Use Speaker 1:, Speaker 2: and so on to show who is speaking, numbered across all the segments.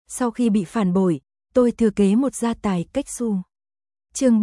Speaker 1: Sau khi bị phản bội, tôi thừa kế một gia tài cách xù. Chương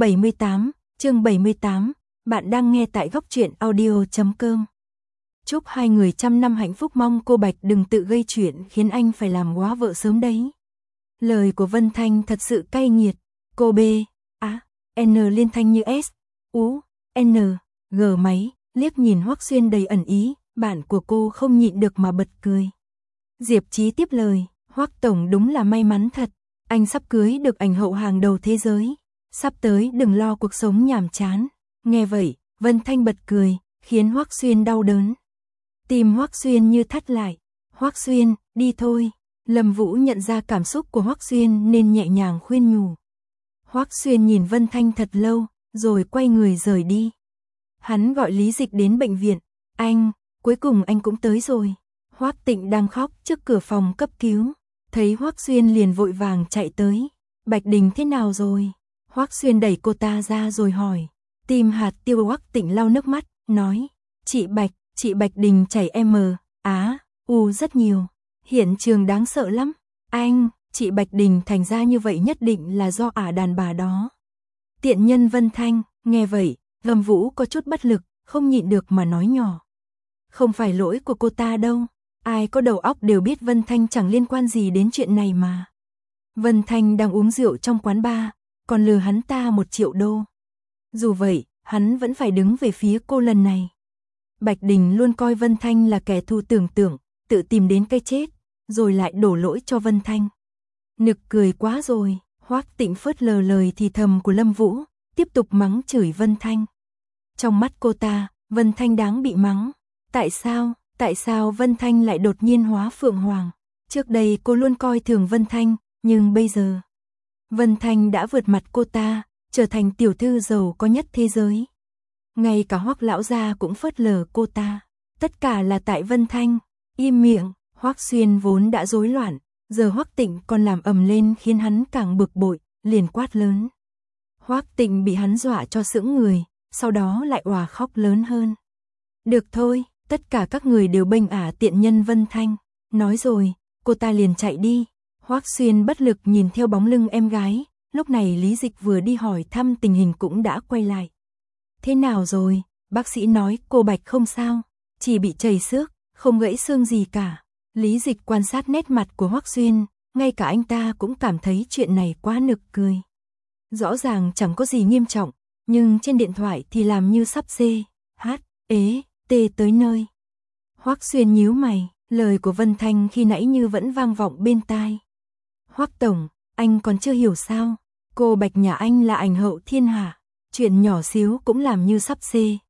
Speaker 1: 78, bạn đang nghe tại góc truyện audio.com. Chúc hai người trăm năm hạnh phúc, mong cô Bạch đừng tự gây chuyện khiến anh phải làm quá vợ sớm đấy. Lời của Vân Thanh thật sự cay nghiệt, cô B, A, N liên thanh như S, U, N, G máy, liếc nhìn Hoắc Xuyên đầy ẩn ý, bạn của cô không nhịn được mà bật cười. Diệp Chí tiếp lời, Hoắc tổng đúng là may mắn thật, anh sắp cưới được ảnh hậu hàng đầu thế giới, sắp tới đừng lo cuộc sống nhàm chán. Nghe vậy, Vân Thanh bật cười, khiến Hoắc Xuyên đau đớn. Tim Hoắc Xuyên như thắt lại. Hoắc Xuyên, đi thôi. Lâm Vũ nhận ra cảm xúc của Hoắc Xuyên nên nhẹ nhàng khuyên nhủ. Hoắc Xuyên nhìn Vân Thanh thật lâu, rồi quay người rời đi. Hắn gọi Lý Dịch đến bệnh viện. Anh, cuối cùng anh cũng tới rồi. Hoắc Tịnh đang khóc trước cửa phòng cấp cứu. Thấy Hoắc Xuyên liền vội vàng chạy tới. Bạch Đình thế nào rồi? Hoắc Xuyên đẩy cô ta ra rồi hỏi. Tim hạt tiêu. Hoắc Tịnh lau nước mắt, nói. Chị Bạch Đình chảy U rất nhiều. Hiện trường đáng sợ lắm. Anh, chị Bạch Đình thành ra như vậy nhất định là do đàn bà đó. Tiện nhân Vân Thanh, nghe vậy, Lâm Vũ có chút bất lực, không nhịn được mà nói nhỏ. Không phải lỗi của cô ta đâu. Ai có đầu óc đều biết Vân Thanh chẳng liên quan gì đến chuyện này mà. Vân Thanh đang uống rượu trong quán bar, còn lừa hắn ta 1 triệu đô. Dù vậy, hắn vẫn phải đứng về phía cô lần này. Bạch Đình luôn coi Vân Thanh là kẻ thù tưởng, tự tìm đến cái chết, rồi lại đổ lỗi cho Vân Thanh. Nực cười quá rồi. Hoắc Tịnh phớt lờ lời thì thầm của Lâm Vũ, tiếp tục mắng chửi Vân Thanh. Trong mắt cô ta, Vân Thanh đáng bị mắng. Tại sao Vân Thanh lại đột nhiên hóa phượng hoàng? Trước đây cô luôn coi thường Vân Thanh, nhưng bây giờ Vân Thanh đã vượt mặt cô ta, trở thành tiểu thư giàu có nhất thế giới. Ngay cả Hoắc lão gia cũng phớt lờ cô ta. Tất cả là tại Vân Thanh. Im miệng. Hoắc Xuyên vốn đã rối loạn, giờ Hoắc Tịnh còn làm ầm lên khiến hắn càng bực bội, liền quát lớn. Hoắc Tịnh bị hắn dọa cho sững người, sau đó lại òa khóc lớn hơn. Được thôi, tất cả các người đều bênh tiện nhân Vân Thanh. Nói rồi, cô ta liền chạy đi. Hoắc Xuyên bất lực nhìn theo bóng lưng em gái, lúc này Lý Dịch vừa đi hỏi thăm tình hình cũng đã quay lại. Thế nào rồi? Bác sĩ nói cô Bạch không sao, chỉ bị chảy xước, không gãy xương gì cả. Lý Dịch quan sát nét mặt của Hoắc Xuyên, ngay cả anh ta cũng cảm thấy chuyện này quá nực cười. Rõ ràng chẳng có gì nghiêm trọng, nhưng trên điện thoại thì làm như sắp tới nơi. Hoắc Xuyên nhíu mày, lời của Vân Thanh khi nãy như vẫn vang vọng bên tai. Hoắc tổng, anh còn chưa hiểu sao? Cô Bạch nhà anh là ảnh hậu thiên hạ, chuyện nhỏ xíu cũng làm như sắp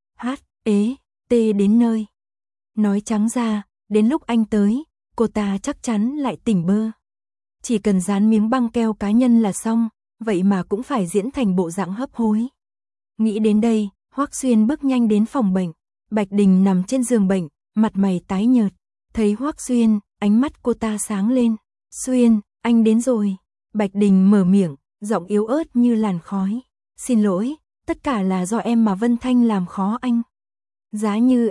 Speaker 1: đến nơi. Nói trắng ra, đến lúc anh tới, cô ta chắc chắn lại tỉnh bơ. Chỉ cần dán miếng băng keo cá nhân là xong, vậy mà cũng phải diễn thành bộ dạng hấp hối. Nghĩ đến đây, Hoắc Xuyên bước nhanh đến phòng bệnh. Bạch Đình nằm trên giường bệnh, mặt mày tái nhợt. Thấy Hoắc Xuyên, ánh mắt cô ta sáng lên. Xuyên, anh đến rồi. Bạch Đình mở miệng, giọng yếu ớt như làn khói. Xin lỗi, tất cả là do em mà Vân Thanh làm khó anh. Giá như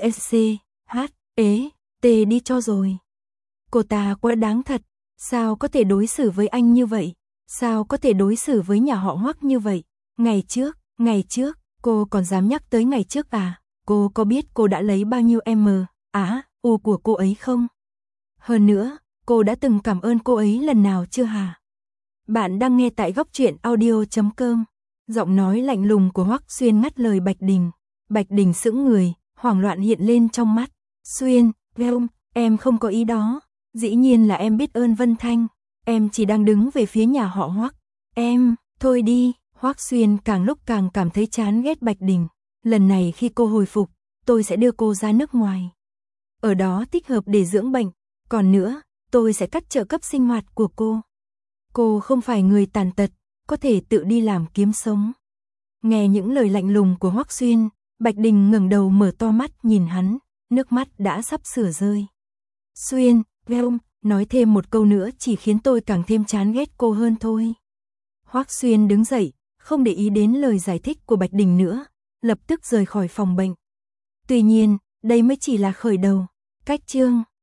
Speaker 1: đi cho rồi. Cô ta quá đáng thật, sao có thể đối xử với anh như vậy? Sao có thể đối xử với nhà họ Hoắc như vậy? Ngày trước, cô còn dám nhắc tới ngày trước à? Cô có biết cô đã lấy bao nhiêu U của cô ấy không? Hơn nữa, cô đã từng cảm ơn cô ấy lần nào chưa hả? Bạn đang nghe tại góc truyện audio.com. Giọng nói lạnh lùng của Hoắc Xuyên ngắt lời Bạch Đình. Bạch Đình sững người, hoảng loạn hiện lên trong mắt. Xuyên, em không có ý đó. Dĩ nhiên là em biết ơn Vân Thanh. Em chỉ đang đứng về phía nhà họ Hoắc. Thôi đi. Hoắc Xuyên càng lúc càng cảm thấy chán ghét Bạch Đình. Lần này khi cô hồi phục, tôi sẽ đưa cô ra nước ngoài. Ở đó thích hợp để dưỡng bệnh. Còn nữa, tôi sẽ cắt trợ cấp sinh hoạt của cô. Cô không phải người tàn tật, có thể tự đi làm kiếm sống. Nghe những lời lạnh lùng của Hoắc Xuyên, Bạch Đình ngẩng đầu mở to mắt nhìn hắn, nước mắt đã sắp sửa rơi. Xuyên, nói thêm một câu nữa chỉ khiến tôi càng thêm chán ghét cô hơn thôi. Hoắc Xuyên đứng dậy, không để ý đến lời giải thích của Bạch Đình nữa, lập tức rời khỏi phòng bệnh. Tuy nhiên, đây mới chỉ là khởi đầu. Cách chương